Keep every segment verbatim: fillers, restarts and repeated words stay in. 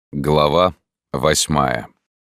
Глава восьмая.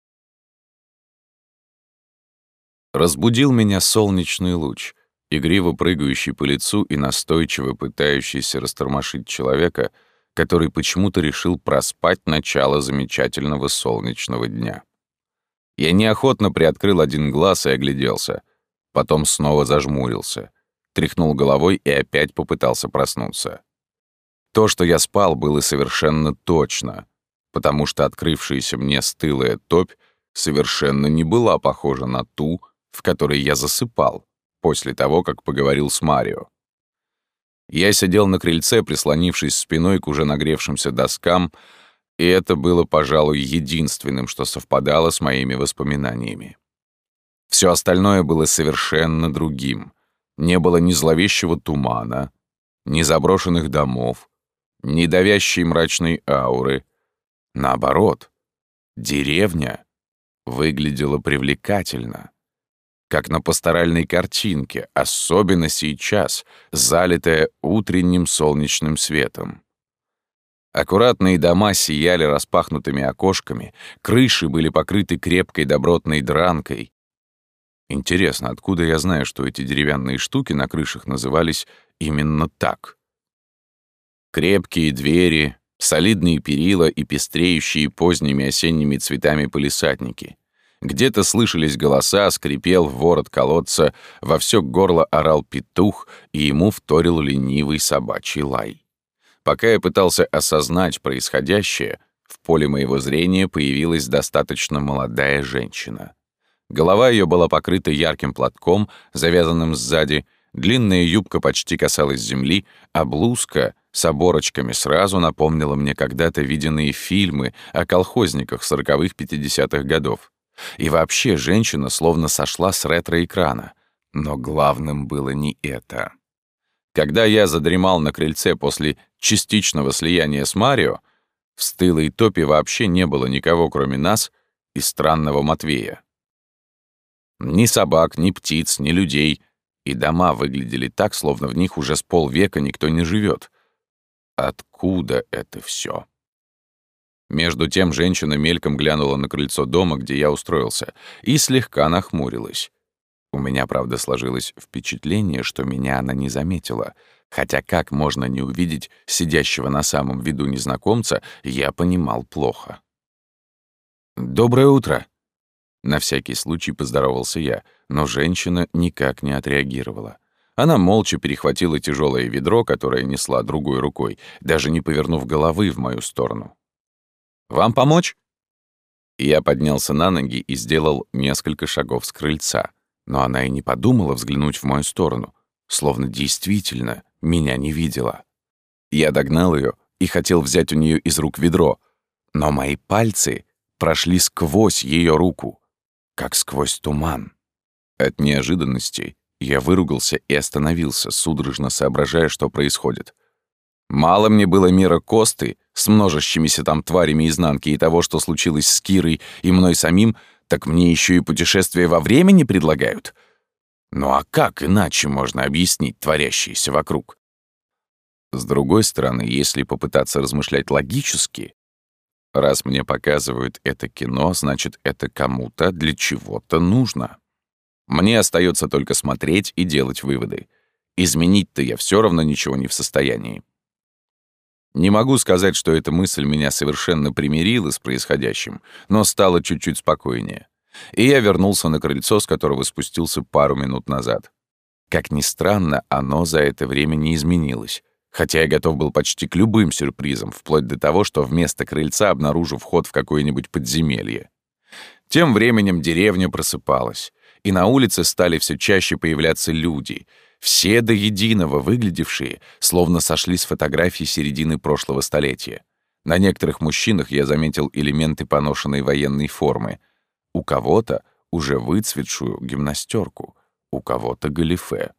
Разбудил меня солнечный луч, игриво прыгающий по лицу и настойчиво пытающийся растормошить человека, который почему-то решил проспать начало замечательного солнечного дня. Я неохотно приоткрыл один глаз и огляделся, потом снова зажмурился, тряхнул головой и опять попытался проснуться. То, что я спал, было совершенно точно, потому что открывшаяся мне стылая топь совершенно не была похожа на ту, в которой я засыпал после того, как поговорил с Марио. Я сидел на крыльце, прислонившись спиной к уже нагревшимся доскам, и это было, пожалуй, единственным, что совпадало с моими воспоминаниями. Все остальное было совершенно другим. Не было ни зловещего тумана, ни заброшенных домов, ни давящей мрачной ауры. Наоборот, деревня выглядела привлекательно, как на пасторальной картинке, особенно сейчас, залитая утренним солнечным светом. Аккуратные дома сияли распахнутыми окошками, крыши были покрыты крепкой добротной дранкой. Интересно, откуда я знаю, что эти деревянные штуки на крышах назывались именно так? Крепкие двери, солидные перила и пестреющие поздними осенними цветами палисадники. Где-то слышались голоса, скрипел ворот колодца, во всё горло орал петух, и ему вторил ленивый собачий лай. Пока я пытался осознать происходящее, в поле моего зрения появилась достаточно молодая женщина. Голова ее была покрыта ярким платком, завязанным сзади, длинная юбка почти касалась земли, а блузка с оборочками сразу напомнила мне когда-то виденные фильмы о колхозниках сороковых-пятидесятых годов. И вообще женщина словно сошла с ретро-экрана. Но главным было не это. Когда я задремал на крыльце после частичного слияния с Марио, в стылой топе вообще не было никого, кроме нас и странного Матвея. Ни собак, ни птиц, ни людей. И дома выглядели так, словно в них уже с полвека никто не живет. Откуда это все? Между тем женщина мельком глянула на крыльцо дома, где я устроился, и слегка нахмурилась. У меня, правда, сложилось впечатление, что меня она не заметила, хотя как можно не увидеть сидящего на самом виду незнакомца, я понимал плохо. «Доброе утро!» На всякий случай поздоровался я, но женщина никак не отреагировала. Она молча перехватила тяжелое ведро, которое несла другой рукой, даже не повернув головы в мою сторону. «Вам помочь?» Я поднялся на ноги и сделал несколько шагов с крыльца, но она и не подумала взглянуть в мою сторону, словно действительно меня не видела. Я догнал ее и хотел взять у нее из рук ведро, но мои пальцы прошли сквозь ее руку, как сквозь туман. От неожиданности я выругался и остановился, судорожно соображая, что происходит. Мало мне было мира Косты с множащимися там тварями изнанки и того, что случилось с Кирой и мной самим, так мне еще и путешествие во времени предлагают. Ну а как иначе можно объяснить творящееся вокруг? С другой стороны, если попытаться размышлять логически, раз мне показывают это кино, значит, это кому-то для чего-то нужно. Мне остается только смотреть и делать выводы. Изменить-то я все равно ничего не в состоянии. Не могу сказать, что эта мысль меня совершенно примирила с происходящим, но стало чуть-чуть спокойнее. И я вернулся на крыльцо, с которого спустился пару минут назад. Как ни странно, оно за это время не изменилось, хотя я готов был почти к любым сюрпризам, вплоть до того, что вместо крыльца обнаружу вход в какое-нибудь подземелье. Тем временем деревня просыпалась, и на улице стали все чаще появляться люди, все до единого выглядевшие, словно сошли с фотографий середины прошлого столетия. На некоторых мужчинах я заметил элементы поношенной военной формы, у кого-то уже выцветшую гимнастерку, у кого-то галифе.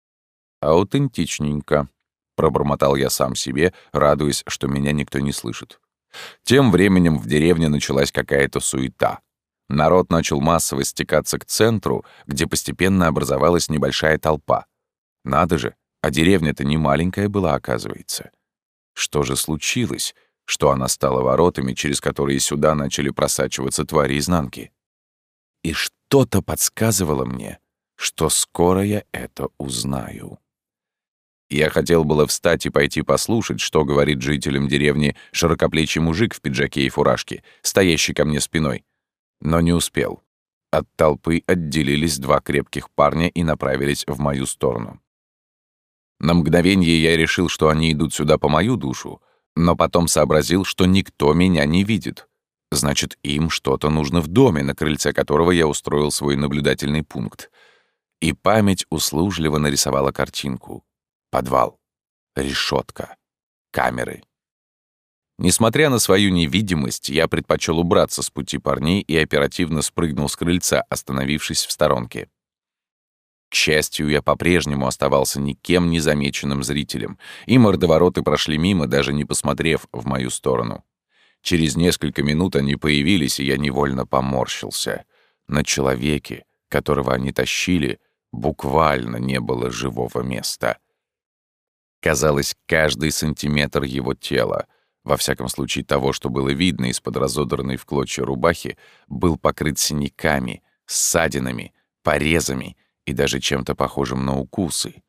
«Аутентичненько», — пробормотал я сам себе, радуясь, что меня никто не слышит. Тем временем в деревне началась какая-то суета. Народ начал массово стекаться к центру, где постепенно образовалась небольшая толпа. Надо же, а деревня-то не маленькая была, оказывается. Что же случилось что она стала воротами, через которые сюда начали просачиваться твари изнанки. И что-то подсказывало мне, что скоро я это узнаю. Я хотел было встать и пойти послушать, что говорит жителям деревни широкоплечий мужик в пиджаке и фуражке, стоящий ко мне спиной, но не успел. От толпы отделились два крепких парня и направились в мою сторону. На мгновение я решил, что они идут сюда по мою душу, но потом сообразил, что никто меня не видит. Значит, им что-то нужно в доме, на крыльце которого я устроил свой наблюдательный пункт. И память услужливо нарисовала картинку. Подвал, решетка, камеры. Несмотря на свою невидимость, я предпочел убраться с пути парней и оперативно спрыгнул с крыльца, остановившись в сторонке. К счастью, я по-прежнему оставался никем не замеченным зрителем, и мордовороты прошли мимо, даже не посмотрев в мою сторону. Через несколько минут они появились, и я невольно поморщился. На человеке, которого они тащили, буквально не было живого места. Казалось, каждый сантиметр его тела, во всяком случае того, что было видно из-под разодранной в клочья рубахи, был покрыт синяками, ссадинами, порезами и даже чем-то похожим на укусы.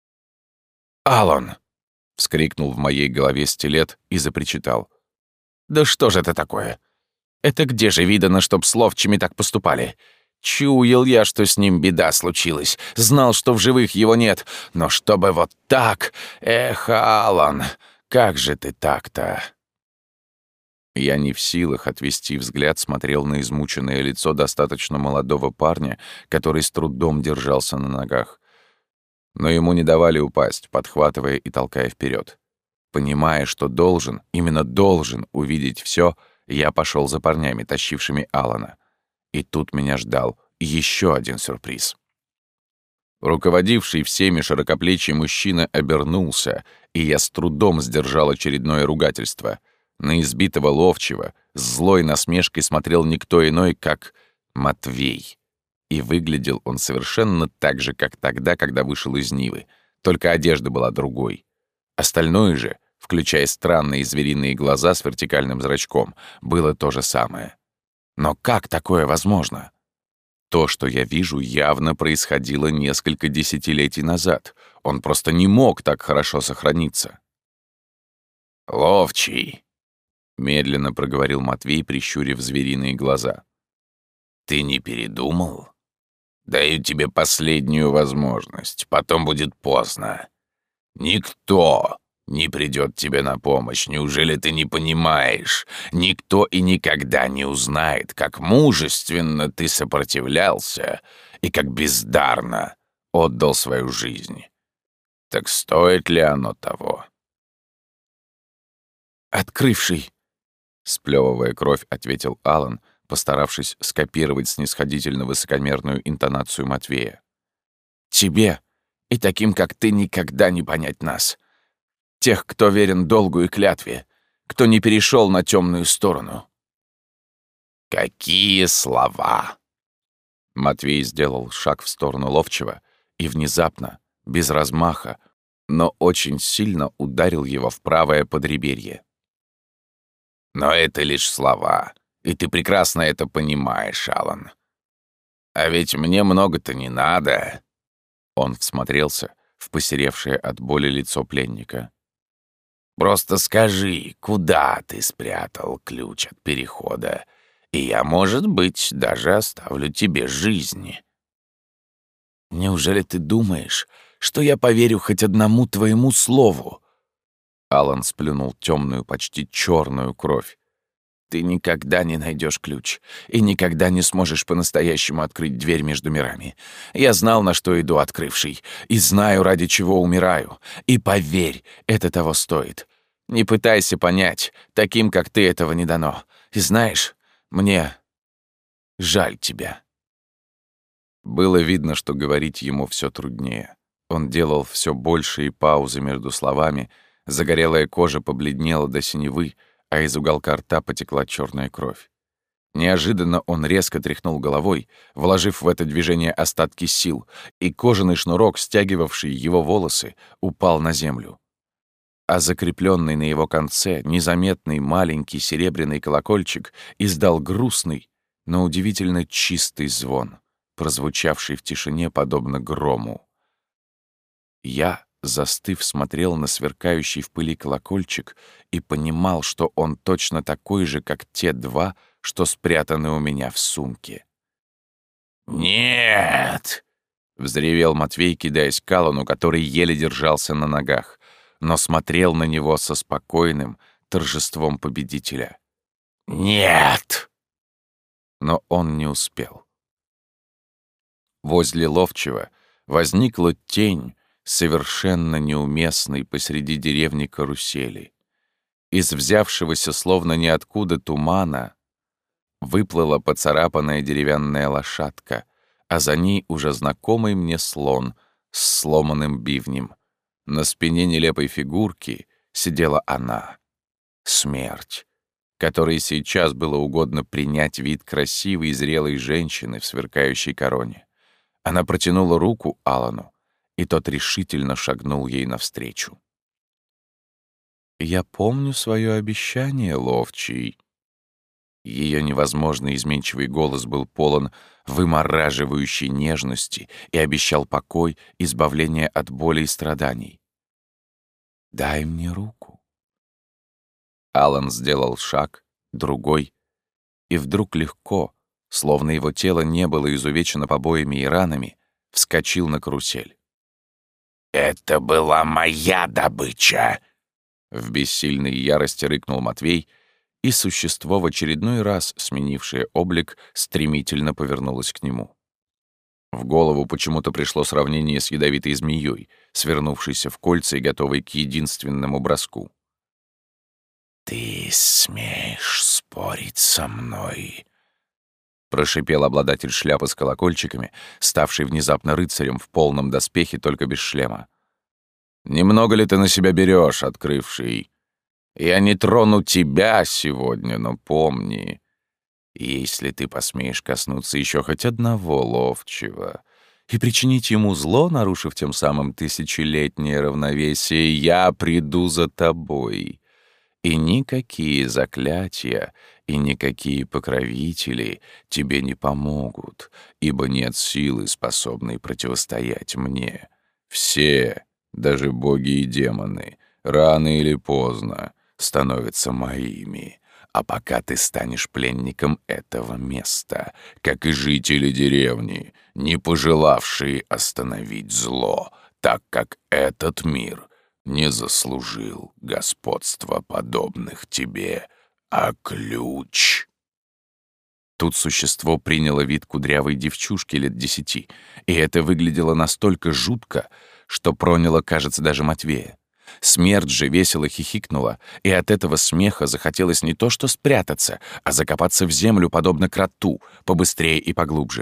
«Алан!» — вскрикнул в моей голове стилет и запричитал. «Да что же это такое? Это где же видано, чтоб с ловчими так поступали? Чуял я, что с ним беда случилась, знал, что в живых его нет, но чтобы вот так... Эх, Алан, как же ты так-то?» Я не в силах отвести взгляд, смотрел на измученное лицо достаточно молодого парня, который с трудом держался на ногах. Но ему не давали упасть, подхватывая и толкая вперед. Понимая, что должен, именно должен увидеть все, я пошел за парнями, тащившими Алана. И тут меня ждал еще один сюрприз. Руководивший всеми широкоплечий мужчина обернулся, и я с трудом сдержал очередное ругательство. На избитого ловчего с злой насмешкой смотрел никто иной, как Матвей. И выглядел он совершенно так же, как тогда, когда вышел из Нивы, только одежда была другой. Остальное же, включая странные звериные глаза с вертикальным зрачком, было то же самое. Но как такое возможно? То, что я вижу, явно происходило несколько десятилетий назад. Он просто не мог так хорошо сохраниться. «Ловчий», — медленно проговорил Матвей, прищурив звериные глаза. «Ты не передумал? Даю тебе последнюю возможность, потом будет поздно. Никто не придет тебе на помощь, неужели ты не понимаешь? Никто и никогда не узнает, как мужественно ты сопротивлялся и как бездарно отдал свою жизнь. Так стоит ли оно того?» «Открывший», — сплёвывая кровь, ответил Алан, постаравшись скопировать снисходительно высокомерную интонацию Матвея. «Тебе и таким, как ты, никогда не понять нас. Тех, кто верен долгу и клятве, кто не перешел на темную сторону». «Какие слова!» Матвей сделал шаг в сторону ловчего и внезапно, без размаха, но очень сильно ударил его в правое подреберье. «Но это лишь слова, и ты прекрасно это понимаешь, Алан. А ведь мне много-то не надо». Он всмотрелся в посеревшее от боли лицо пленника. «Просто скажи, куда ты спрятал ключ от перехода, и я, может быть, даже оставлю тебе жизнь». «Неужели ты думаешь, что я поверю хоть одному твоему слову?» Алан сплюнул темную, почти черную кровь. «Ты никогда не найдешь ключ и никогда не сможешь по-настоящему открыть дверь между мирами. Я знал, на что иду, открывший, и знаю, ради чего умираю. И поверь, это того стоит. Не пытайся понять, таким, как ты, этого не дано. И знаешь, мне жаль тебя». Было видно, что говорить ему все труднее. Он делал все большие паузы между словами, загорелая кожа побледнела до синевы, а из уголка рта потекла черная кровь. Неожиданно он резко тряхнул головой, вложив в это движение остатки сил, и кожаный шнурок, стягивавший его волосы, упал на землю. а закрепленный на его конце незаметный маленький серебряный колокольчик издал грустный, но удивительно чистый звон, прозвучавший в тишине подобно грому. Я, застыв, смотрел на сверкающий в пыли колокольчик и понимал, что он точно такой же, как те два, что спрятаны у меня в сумке. «Нет!» — взревел Матвей, кидаясь к Аллану, который еле держался на ногах, но смотрел на него со спокойным торжеством победителя. «Нет!» Но он не успел. Возле ловчего возникла тень, совершенно неуместной посреди деревни карусели. Из взявшегося словно ниоткуда тумана выплыла поцарапанная деревянная лошадка, а за ней уже знакомый мне слон с сломанным бивнем. На спине нелепой фигурки сидела она, смерть, которой сейчас было угодно принять вид красивой и зрелой женщины в сверкающей короне. Она протянула руку Аллану, и тот решительно шагнул ей навстречу. «Я помню свое обещание, ловчий». Ее невозможно изменчивый голос был полон вымораживающей нежности и обещал покой, избавление от боли и страданий. «Дай мне руку». Аллан сделал шаг, другой, и вдруг легко, словно его тело не было изувечено побоями и ранами, вскочил на карусель. «Это была моя добыча!» В бессильной ярости рыкнул Матвей, и существо, в очередной раз сменившее облик, стремительно повернулось к нему. В голову почему-то пришло сравнение с ядовитой змеей, свернувшейся в кольца и готовой к единственному броску. «Ты смеешь спорить со мной?» — прошипел обладатель шляпы с колокольчиками, ставший внезапно рыцарем в полном доспехе, только без шлема. «Немного ли ты на себя берешь, открывший? Я не трону тебя сегодня, но помни, если ты посмеешь коснуться еще хоть одного ловчего и причинить ему зло, нарушив тем самым тысячелетнее равновесие, я приду за тобой. И никакие заклятия и никакие покровители тебе не помогут, ибо нет силы, способной противостоять мне. Все, даже боги и демоны, рано или поздно становятся моими. А пока ты станешь пленником этого места, как и жители деревни, не пожелавшие остановить зло, так как этот мир не заслужил господства подобных тебе, а ключ...» Тут существо приняло вид кудрявой девчушки лет десяти, и это выглядело настолько жутко, что проняло, кажется, даже Матвея. Смерть же весело хихикнула, и от этого смеха захотелось не то что спрятаться, а закопаться в землю, подобно кроту, побыстрее и поглубже.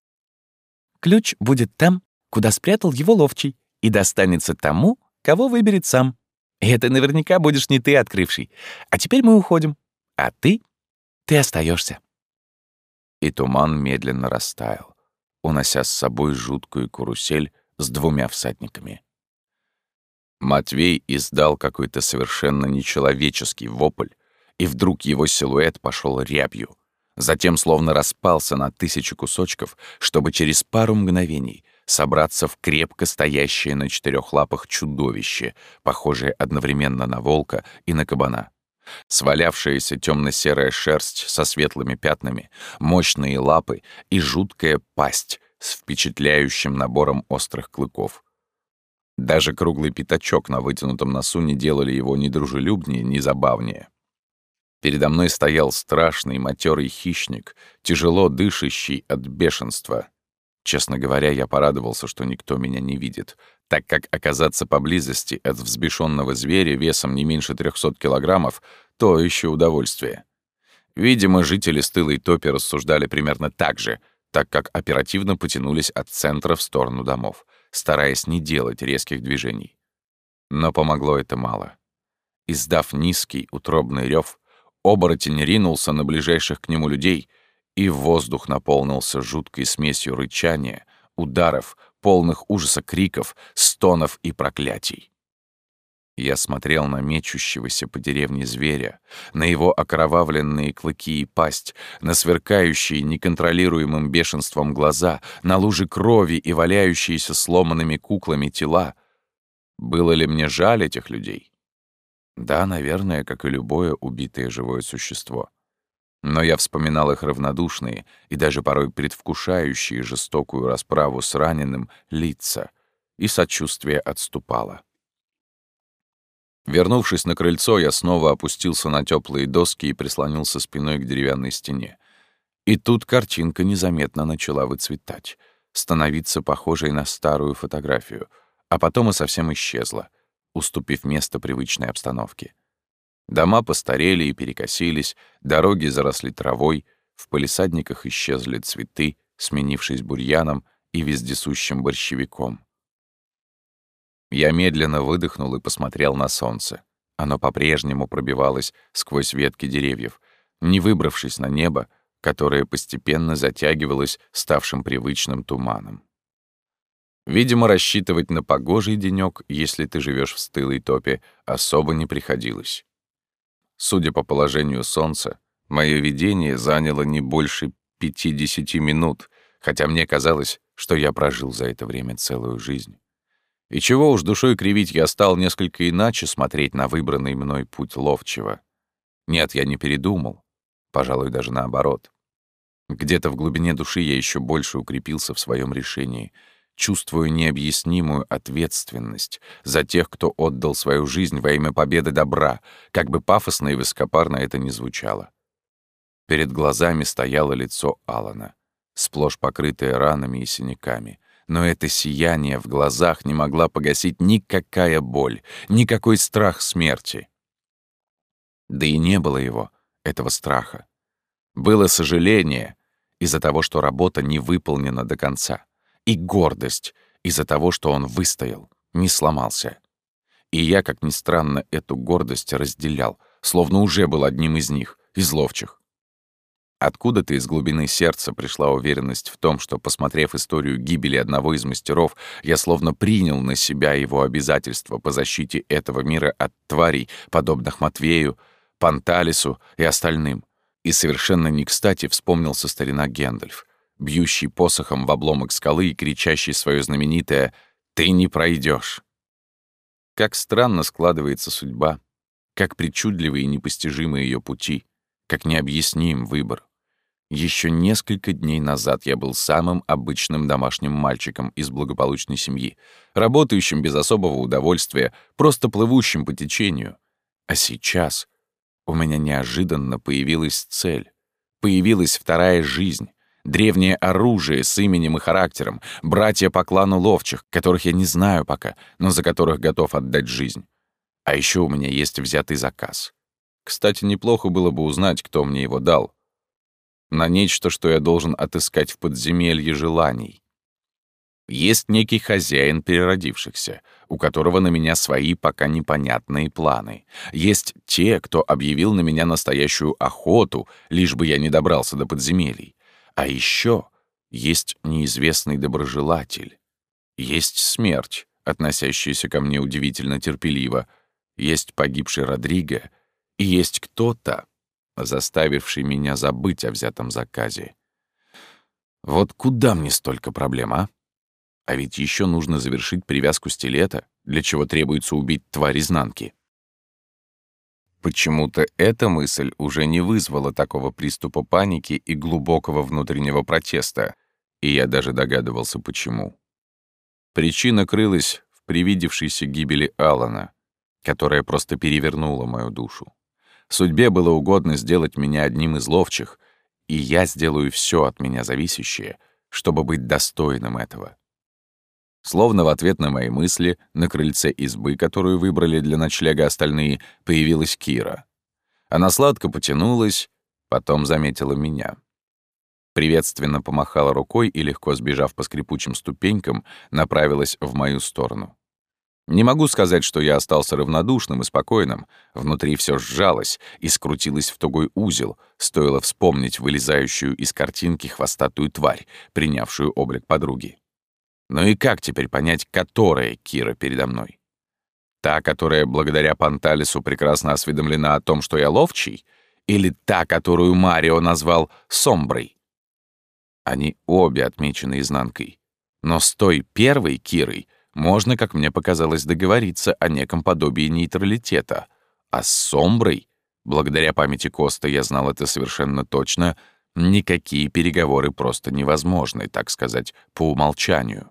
«Ключ будет там, куда спрятал его ловчий, и достанется тому, кого выберет сам. И это наверняка будешь не ты, открывший. А теперь мы уходим. А ты? Ты остаешься. И туман медленно растаял, унося с собой жуткую карусель с двумя всадниками. Матвей издал какой-то совершенно нечеловеческий вопль, и вдруг его силуэт пошел рябью. Затем словно распался на тысячи кусочков, чтобы через пару мгновений собраться в крепко стоящее на четырех лапах чудовище, похожее одновременно на волка и на кабана. Свалявшаяся темно-серая шерсть со светлыми пятнами, мощные лапы и жуткая пасть с впечатляющим набором острых клыков. Даже круглый пятачок на вытянутом носу не делали его ни дружелюбнее, ни забавнее. Передо мной стоял страшный матерый хищник, тяжело дышащий от бешенства. Честно говоря, я порадовался, что никто меня не видит, так как оказаться поблизости от взбешенного зверя весом не меньше трехсот килограммов — то еще удовольствие. Видимо, жители стылой топи рассуждали примерно так же, так как оперативно потянулись от центра в сторону домов, стараясь не делать резких движений. Но помогло это мало. Издав низкий утробный рев, оборотень ринулся на ближайших к нему людей, и воздух наполнился жуткой смесью рычания, ударов, полных ужаса криков, стонов и проклятий. Я смотрел на мечущегося по деревне зверя, на его окровавленные клыки и пасть, на сверкающие неконтролируемым бешенством глаза, на лужи крови и валяющиеся сломанными куклами тела. Было ли мне жаль этих людей? Да, наверное, как и любое убитое живое существо. Но я вспоминал их равнодушные и даже порой предвкушающие жестокую расправу с раненым лица, и сочувствие отступало. Вернувшись на крыльцо, я снова опустился на теплые доски и прислонился спиной к деревянной стене. И тут картинка незаметно начала выцветать, становиться похожей на старую фотографию, а потом и совсем исчезла, уступив место привычной обстановке. Дома постарели и перекосились, дороги заросли травой, в палисадниках исчезли цветы, сменившись бурьяном и вездесущим борщевиком. Я медленно выдохнул и посмотрел на солнце. Оно по-прежнему пробивалось сквозь ветки деревьев, не выбравшись на небо, которое постепенно затягивалось ставшим привычным туманом. Видимо, рассчитывать на погожий денёк, если ты живешь в стылой топе, особо не приходилось. Судя по положению солнца, мое видение заняло не больше пятидесяти минут, хотя мне казалось, что я прожил за это время целую жизнь. И чего уж душой кривить, я стал несколько иначе смотреть на выбранный мной путь ловчего. Нет, я не передумал. Пожалуй, даже наоборот. Где-то в глубине души я еще больше укрепился в своем решении, чувствуя необъяснимую ответственность за тех, кто отдал свою жизнь во имя победы добра, как бы пафосно и высокопарно это ни звучало. Перед глазами стояло лицо Алана, сплошь покрытое ранами и синяками. Но это сияние в глазах не могла погасить никакая боль, никакой страх смерти. Да и не было его, этого страха. Было сожаление из-за того, что работа не выполнена до конца, и гордость из-за того, что он выстоял, не сломался. И я, как ни странно, эту гордость разделял, словно уже был одним из них, из ловчих. Откуда-то из глубины сердца пришла уверенность в том, что, посмотрев историю гибели одного из мастеров, я словно принял на себя его обязательства по защите этого мира от тварей, подобных Матвею, Панталису и остальным. И совершенно не кстати вспомнился старина Гэндальф, бьющий посохом в обломок скалы и кричащий свое знаменитое «Ты не пройдешь». Как странно складывается судьба, как причудливы и непостижимы ее пути, как необъясним выбор. Еще несколько дней назад я был самым обычным домашним мальчиком из благополучной семьи, работающим без особого удовольствия, просто плывущим по течению. А сейчас у меня неожиданно появилась цель. Появилась вторая жизнь, древнее оружие с именем и характером, братья по клану ловчих, которых я не знаю пока, но за которых готов отдать жизнь. А еще у меня есть взятый заказ. Кстати, неплохо было бы узнать, кто мне его дал. На нечто, что я должен отыскать в подземелье желаний. Есть некий хозяин переродившихся, у которого на меня свои пока непонятные планы. Есть те, кто объявил на меня настоящую охоту, лишь бы я не добрался до подземелий. А еще есть неизвестный доброжелатель. Есть смерть, относящаяся ко мне удивительно терпеливо. Есть погибший Родриго. И есть кто-то, заставивший меня забыть о взятом заказе. Вот куда мне столько проблем, а? А ведь еще нужно завершить привязку стилета, для чего требуется убить тварь изнанки. Почему-то эта мысль уже не вызвала такого приступа паники и глубокого внутреннего протеста, и я даже догадывался, почему. Причина крылась в привидевшейся гибели Алана, которая просто перевернула мою душу. Судьбе было угодно сделать меня одним из ловчих, и я сделаю все от меня зависящее, чтобы быть достойным этого. Словно в ответ на мои мысли, на крыльце избы, которую выбрали для ночлега остальные, появилась Кира. Она сладко потянулась, потом заметила меня. Приветственно помахала рукой и, легко сбежав по скрипучим ступенькам, направилась в мою сторону. Не могу сказать, что я остался равнодушным и спокойным. Внутри все сжалось и скрутилось в тугой узел, стоило вспомнить вылезающую из картинки хвостатую тварь, принявшую облик подруги. Ну и как теперь понять, которая Кира передо мной? Та, которая благодаря Панталису прекрасно осведомлена о том, что я ловчий, или та, которую Марио назвал Сомброй? Они обе отмечены изнанкой. Но с той первой Кирой можно, как мне показалось, договориться о неком подобии нейтралитета. А с Сомброй, благодаря памяти Коста, я знал это совершенно точно, никакие переговоры просто невозможны, так сказать, по умолчанию.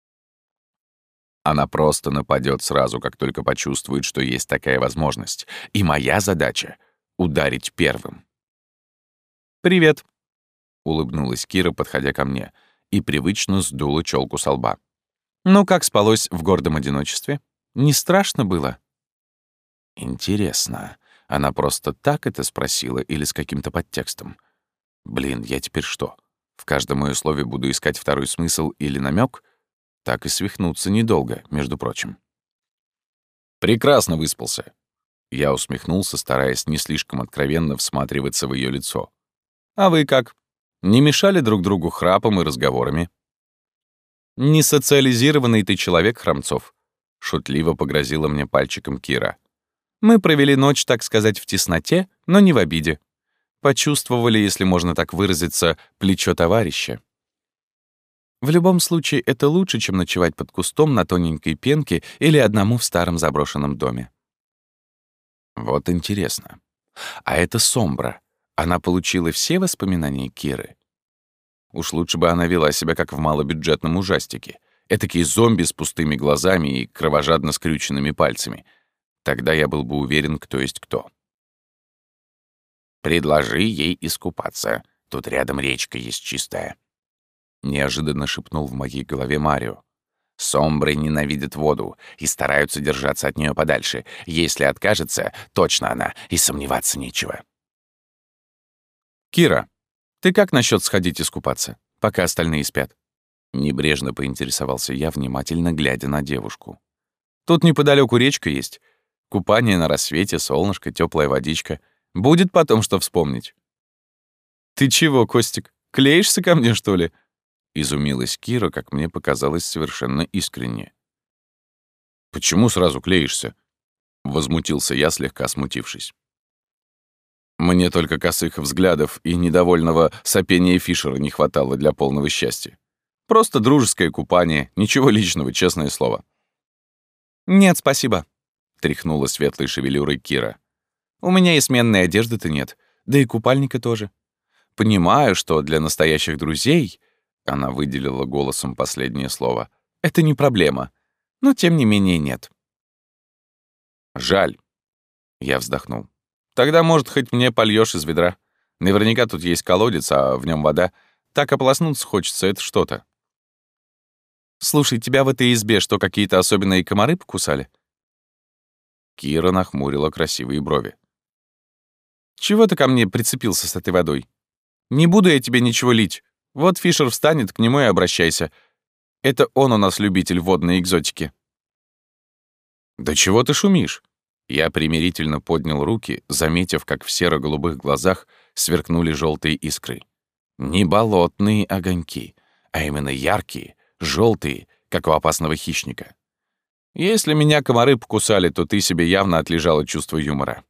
Она просто нападет сразу, как только почувствует, что есть такая возможность. И моя задача — ударить первым. «Привет», — улыбнулась Кира, подходя ко мне, и привычно сдула челку со лба. «Ну, как спалось в гордом одиночестве? Не страшно было?» Интересно, она просто так это спросила или с каким-то подтекстом? Блин, я теперь что, в каждом моё слове буду искать второй смысл или намек? Так и свихнуться недолго, между прочим. «Прекрасно выспался». Я усмехнулся, стараясь не слишком откровенно всматриваться в ее лицо. «А вы как? Не мешали друг другу храпом и разговорами?» «Несоциализированный ты человек, Храмцов», — шутливо погрозила мне пальчиком Кира. «Мы провели ночь, так сказать, в тесноте, но не в обиде. Почувствовали, если можно так выразиться, плечо товарища. В любом случае, это лучше, чем ночевать под кустом на тоненькой пенке или одному в старом заброшенном доме». Вот интересно. А эта Сомбра, она получила все воспоминания Киры? Уж лучше бы она вела себя, как в малобюджетном ужастике. Этакие зомби с пустыми глазами и кровожадно скрюченными пальцами. Тогда я был бы уверен, кто есть кто. «Предложи ей искупаться. Тут рядом речка есть чистая», — неожиданно шепнул в моей голове Марио. «Сомбры ненавидят воду и стараются держаться от нее подальше. Если откажется, точно она, и сомневаться нечего». «Кира, ты как насчет сходить искупаться, пока остальные спят?» Небрежно поинтересовался я, внимательно глядя на девушку. «Тут неподалеку речка есть. Купание на рассвете, солнышко, теплая водичка. Будет потом что вспомнить». «Ты чего, Костик, клеишься ко мне, что ли?» Изумилась Кира, как мне показалось, совершенно искренне. «Почему сразу клеишься?» Возмутился я, слегка смутившись. Мне только косых взглядов и недовольного сопения Фишера не хватало для полного счастья. Просто дружеское купание, ничего личного, честное слово. «Нет, спасибо», — тряхнула светлой шевелюрой Кира. «У меня и сменной одежды-то нет, да и купальника тоже. Понимаю, что для настоящих друзей...» Она выделила голосом последнее слово. «Это не проблема, но тем не менее нет». «Жаль», — я вздохнул. «Тогда, может, хоть мне польёшь из ведра. Наверняка тут есть колодец, а в нём вода. Так ополоснуться хочется, это что-то». «Слушай, тебя в этой избе что, какие-то особенные комары покусали?» Кира нахмурила красивые брови. «Чего ты ко мне прицепился с этой водой? Не буду я тебе ничего лить. Вот Фишер встанет, к нему и обращайся. Это он у нас любитель водной экзотики». «Да чего ты шумишь?» Я примирительно поднял руки, заметив, как в серо-голубых глазах сверкнули желтые искры. Не болотные огоньки, а именно яркие, желтые, как у опасного хищника. Если меня комары покусали, то ты себе явно отлежала чувство юмора.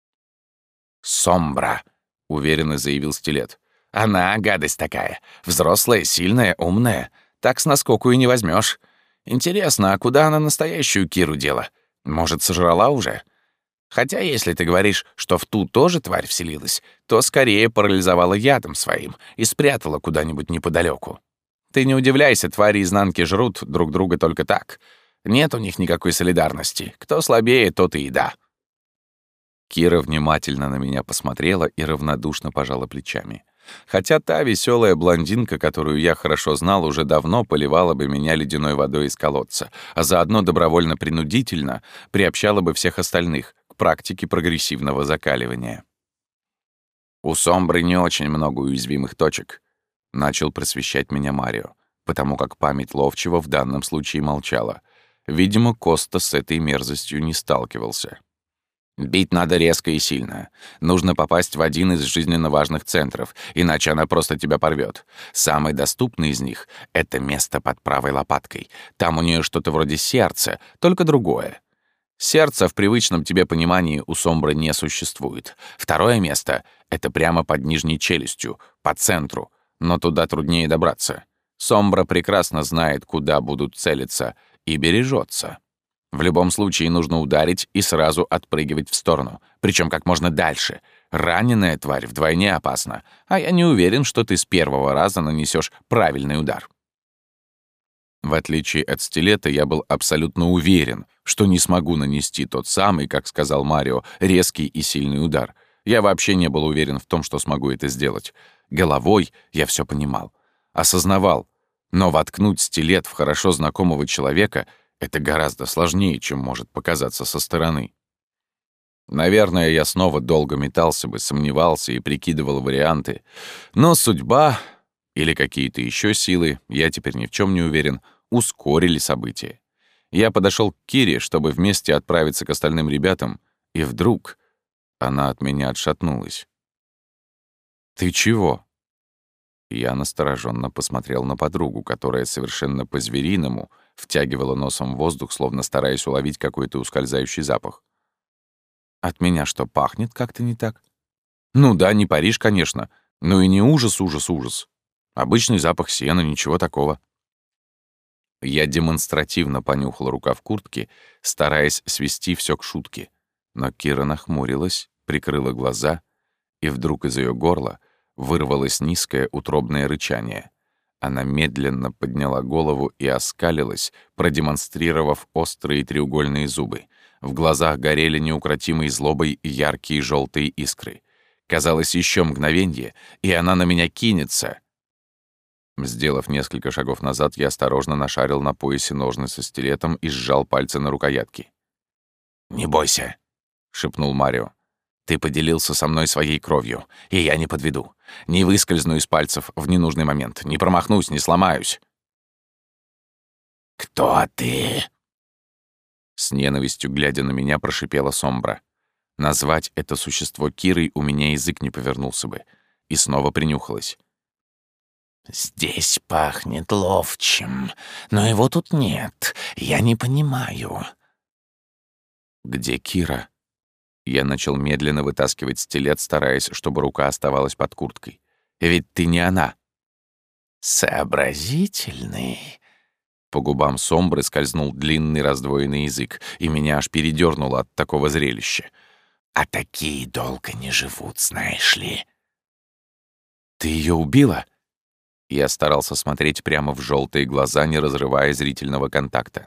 «Сомбра», — уверенно заявил Стилет. «Она гадость такая. Взрослая, сильная, умная. Так с наскоку и не возьмешь. Интересно, а куда она настоящую Киру дела? Может, сожрала уже? Хотя, если ты говоришь, что в ту тоже тварь вселилась, то скорее парализовала ядом своим и спрятала куда-нибудь неподалеку. Ты не удивляйся, твари изнанки жрут друг друга только так. Нет у них никакой солидарности. Кто слабее, тот и еда». Кира внимательно на меня посмотрела и равнодушно пожала плечами. Хотя та веселая блондинка, которую я хорошо знал, уже давно поливала бы меня ледяной водой из колодца, а заодно добровольно-принудительно приобщала бы всех остальных к практике прогрессивного закаливания. «У Сомбры не очень много уязвимых точек», — начал просвещать меня Марио, потому как память ловчего в данном случае молчала. Видимо, Коста с этой мерзостью не сталкивался. «Бить надо резко и сильно. Нужно попасть в один из жизненно важных центров, иначе она просто тебя порвет. Самый доступный из них — это место под правой лопаткой. Там у нее что-то вроде сердца, только другое. Сердца в привычном тебе понимании у Сомбры не существует. Второе место — это прямо под нижней челюстью, по центру, но туда труднее добраться. Сомбра прекрасно знает, куда будут целиться, и бережется. В любом случае нужно ударить и сразу отпрыгивать в сторону, причем как можно дальше. Раненая тварь вдвойне опасна, а я не уверен, что ты с первого раза нанесешь правильный удар. В отличие от стилета, я был абсолютно уверен, что не смогу нанести тот самый, как сказал Марио, резкий и сильный удар. Я вообще не был уверен в том, что смогу это сделать. Головой я все понимал, осознавал, но воткнуть стилет в хорошо знакомого человека — это гораздо сложнее, чем может показаться со стороны. Наверное, я снова долго метался бы, сомневался и прикидывал варианты, но судьба или какие-то еще силы, я теперь ни в чем не уверен, ускорили события. Я подошел к Кире, чтобы вместе отправиться к остальным ребятам, и вдруг она от меня отшатнулась. «Ты чего?» Я настороженно посмотрел на подругу, которая совершенно по-звериному втягивала носом воздух, словно стараясь уловить какой-то ускользающий запах. «От меня что, пахнет как-то не так?» «Ну да, не Париж, конечно, но и не ужас, ужас, ужас. Обычный запах сена, ничего такого». Я демонстративно понюхал рукав куртки, стараясь свести все к шутке. Но Кира нахмурилась, прикрыла глаза, и вдруг из ее горла вырвалось низкое утробное рычание. Она медленно подняла голову и оскалилась, продемонстрировав острые треугольные зубы. В глазах горели неукротимой злобой яркие желтые искры. Казалось, еще мгновенье, и она на меня кинется. Сделав несколько шагов назад, я осторожно нашарил на поясе ножны со стилетом и сжал пальцы на рукоятке. «Не бойся», — шепнул Марио. «Ты поделился со мной своей кровью, и я не подведу. Не выскользну из пальцев в ненужный момент, не промахнусь, не сломаюсь». «Кто ты?» С ненавистью, глядя на меня, прошипела Сомбра. Назвать это существо Кирой у меня язык не повернулся бы. И снова принюхалась. «Здесь пахнет ловчим, но его тут нет. Я не понимаю». «Где Кира?» Я начал медленно вытаскивать стилет, стараясь, чтобы рука оставалась под курткой. «Ведь ты не она». «Сообразительный». По губам Сомбры скользнул длинный раздвоенный язык, и меня аж передёрнуло от такого зрелища. «А такие долго не живут, знаешь ли». «Ты ее убила?» Я старался смотреть прямо в желтые глаза, не разрывая зрительного контакта.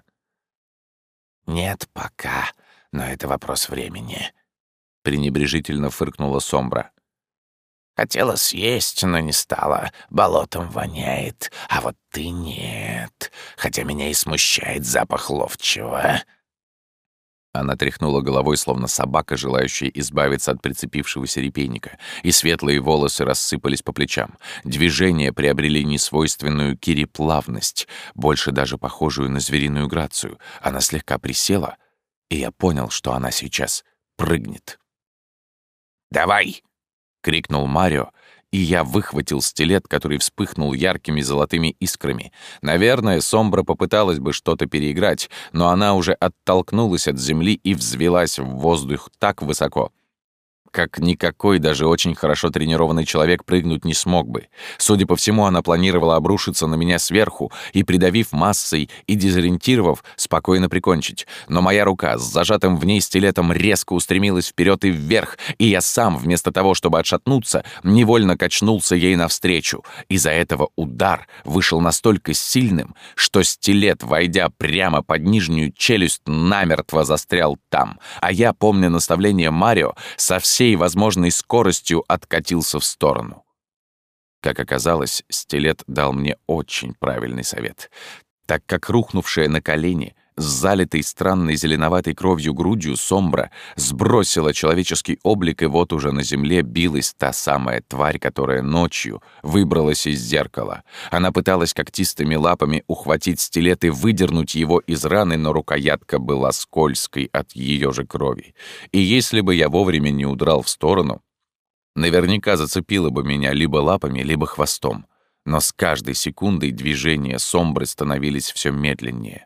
«Нет пока, но это вопрос времени», — пренебрежительно фыркнула Сомбра. «Хотела съесть, но не стала. Болотом воняет, а вот ты нет. Хотя меня и смущает запах ловчего». Она тряхнула головой, словно собака, желающая избавиться от прицепившегося репейника, и светлые волосы рассыпались по плечам. Движения приобрели несвойственную Кире плавность, больше даже похожую на звериную грацию. Она слегка присела, и я понял, что она сейчас прыгнет. «Давай!» — крикнул Марио, и я выхватил стилет, который вспыхнул яркими золотыми искрами. Наверное, Сомбра попыталась бы что-то переиграть, но она уже оттолкнулась от земли и взвелась в воздух так высоко, как никакой даже очень хорошо тренированный человек прыгнуть не смог бы. Судя по всему, она планировала обрушиться на меня сверху и, придавив массой и дезориентировав, спокойно прикончить. Но моя рука с зажатым в ней стилетом резко устремилась вперед и вверх, и я сам, вместо того, чтобы отшатнуться, невольно качнулся ей навстречу. Из-за этого удар вышел настолько сильным, что стилет, войдя прямо под нижнюю челюсть, намертво застрял там, а я, помня наставление Марио, со всей возможной скоростью откатился в сторону. Как оказалось, стилет дал мне очень правильный совет, так как рухнувшая на колени, с залитой странной зеленоватой кровью грудью Сомбра сбросила человеческий облик, и вот уже на земле билась та самая тварь, которая ночью выбралась из зеркала. Она пыталась когтистыми лапами ухватить стилет и выдернуть его из раны, но рукоятка была скользкой от ее же крови. И если бы я вовремя не удрал в сторону, наверняка зацепила бы меня либо лапами, либо хвостом. Но с каждой секундой движения Сомбры становились все медленнее.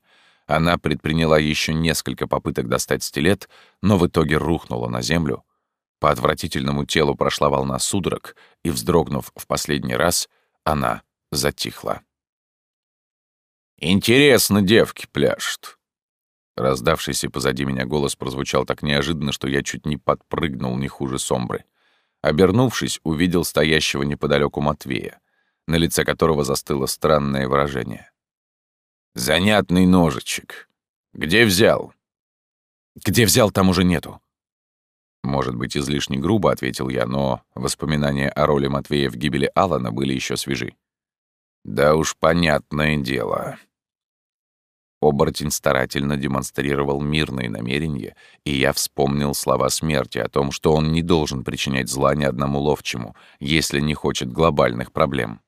Она предприняла еще несколько попыток достать стилет, но в итоге рухнула на землю. По отвратительному телу прошла волна судорог, и, вздрогнув в последний раз, она затихла. «Интересно, девки пляшут». Раздавшийся позади меня голос прозвучал так неожиданно, что я чуть не подпрыгнул не хуже Сомбры. Обернувшись, увидел стоящего неподалеку Матвея, на лице которого застыло странное выражение. «Занятный ножичек. Где взял?» «Где взял, там уже нету». Может быть, излишне грубо ответил я, но воспоминания о роли Матвея в гибели Алана были еще свежи. «Да уж понятное дело». Оборотень старательно демонстрировал мирные намерения, и я вспомнил слова смерти о том, что он не должен причинять зла ни одному ловчему, если не хочет глобальных проблем.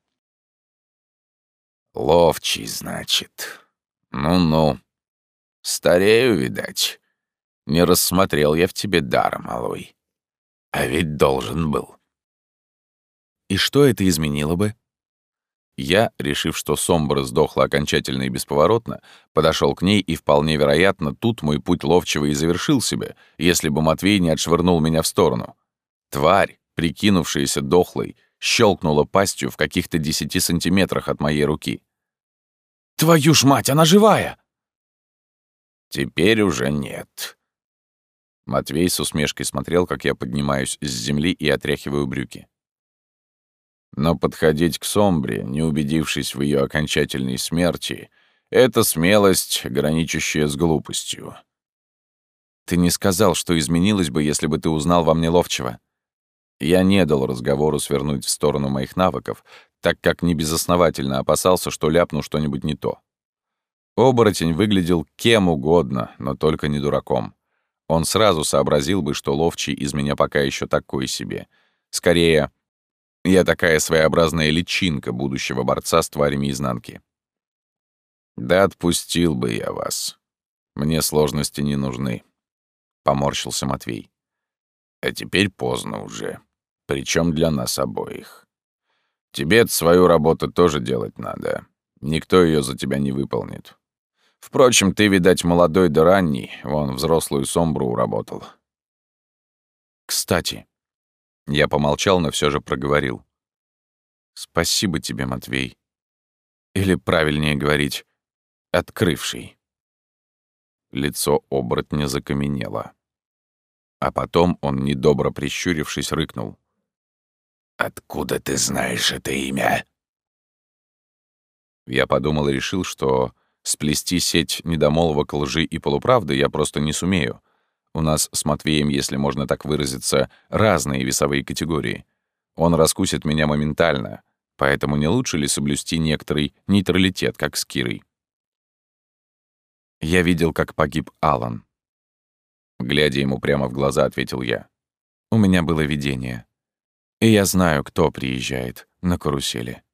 «Ловчий, значит. Ну-ну. Старею, видать. Не рассмотрел я в тебе дара, малой. А ведь должен был». «И что это изменило бы?» Я, решив, что Сомбра сдохла окончательно и бесповоротно, подошел к ней, и вполне вероятно, тут мой путь ловчего и завершил себя, если бы Матвей не отшвырнул меня в сторону. Тварь, прикинувшаяся дохлой, щелкнула пастью в каких-то десяти сантиметрах от моей руки. «Твою ж мать, она живая!» «Теперь уже нет». Матвей с усмешкой смотрел, как я поднимаюсь с земли и отряхиваю брюки. Но подходить к Сомбре, не убедившись в ее окончательной смерти, это смелость, граничащая с глупостью. «Ты не сказал, что изменилось бы, если бы ты узнал во мне ловчего». Я не дал разговору свернуть в сторону моих навыков, так как небезосновательно опасался, что ляпну что-нибудь не то. Оборотень выглядел кем угодно, но только не дураком. Он сразу сообразил бы, что ловчий из меня пока еще такой себе. Скорее, я такая своеобразная личинка будущего борца с тварями изнанки. «Да отпустил бы я вас. Мне сложности не нужны», — поморщился Матвей. «А теперь поздно уже, причем для нас обоих. Тебе свою работу тоже делать надо. Никто ее за тебя не выполнит. Впрочем, ты, видать, молодой да ранний, вон взрослую Сомбру уработал». «Кстати...» Я помолчал, но все же проговорил. «Спасибо тебе, Матвей. Или, правильнее говорить, открывший». Лицо оборотня закаменело. А потом он, недобро прищурившись, рыкнул. «Откуда ты знаешь это имя?» Я подумал и решил, что сплести сеть недомолвок, лжи и полуправды я просто не сумею. У нас с Матвеем, если можно так выразиться, разные весовые категории. Он раскусит меня моментально, поэтому не лучше ли соблюсти некоторый нейтралитет, как с Кирой? Я видел, как погиб Алан. Глядя ему прямо в глаза, ответил я. У меня было видение. И я знаю, кто приезжает на карусели.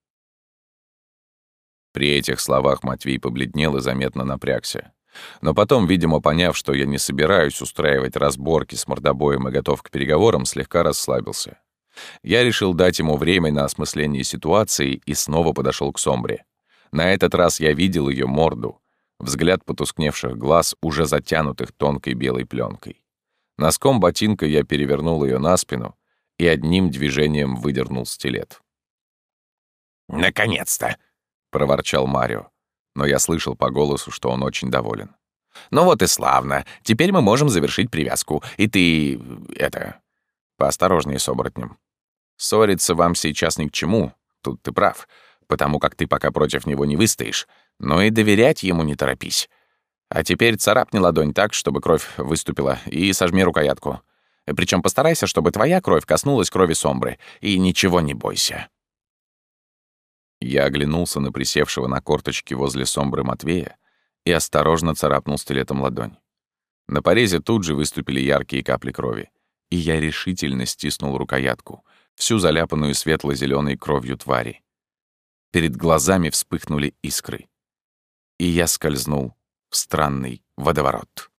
При этих словах Матвей побледнел и заметно напрягся. Но потом, видимо, поняв, что я не собираюсь устраивать разборки с мордобоем и готов к переговорам, слегка расслабился. Я решил дать ему время на осмысление ситуации и снова подошел к Сомбре. На этот раз я видел ее морду, взгляд потускневших глаз, уже затянутых тонкой белой пленкой. Носком ботинка я перевернул ее на спину и одним движением выдернул стилет. «Наконец-то!» — проворчал Марио. Но я слышал по голосу, что он очень доволен. «Ну вот и славно. Теперь мы можем завершить привязку. И ты... это... поосторожнее с оборотнем. Ссориться вам сейчас ни к чему, тут ты прав, потому как ты пока против него не выстоишь, но и доверять ему не торопись. А теперь царапни ладонь так, чтобы кровь выступила, и сожми рукоятку. Причем постарайся, чтобы твоя кровь коснулась крови Сомбры, и ничего не бойся». Я оглянулся на присевшего на корточки возле Сомбры Матвея и осторожно царапнул стилетом ладонь. На порезе тут же выступили яркие капли крови, и я решительно стиснул рукоятку, всю заляпанную светло-зеленой кровью твари. Перед глазами вспыхнули искры, и я скользнул в странный водоворот.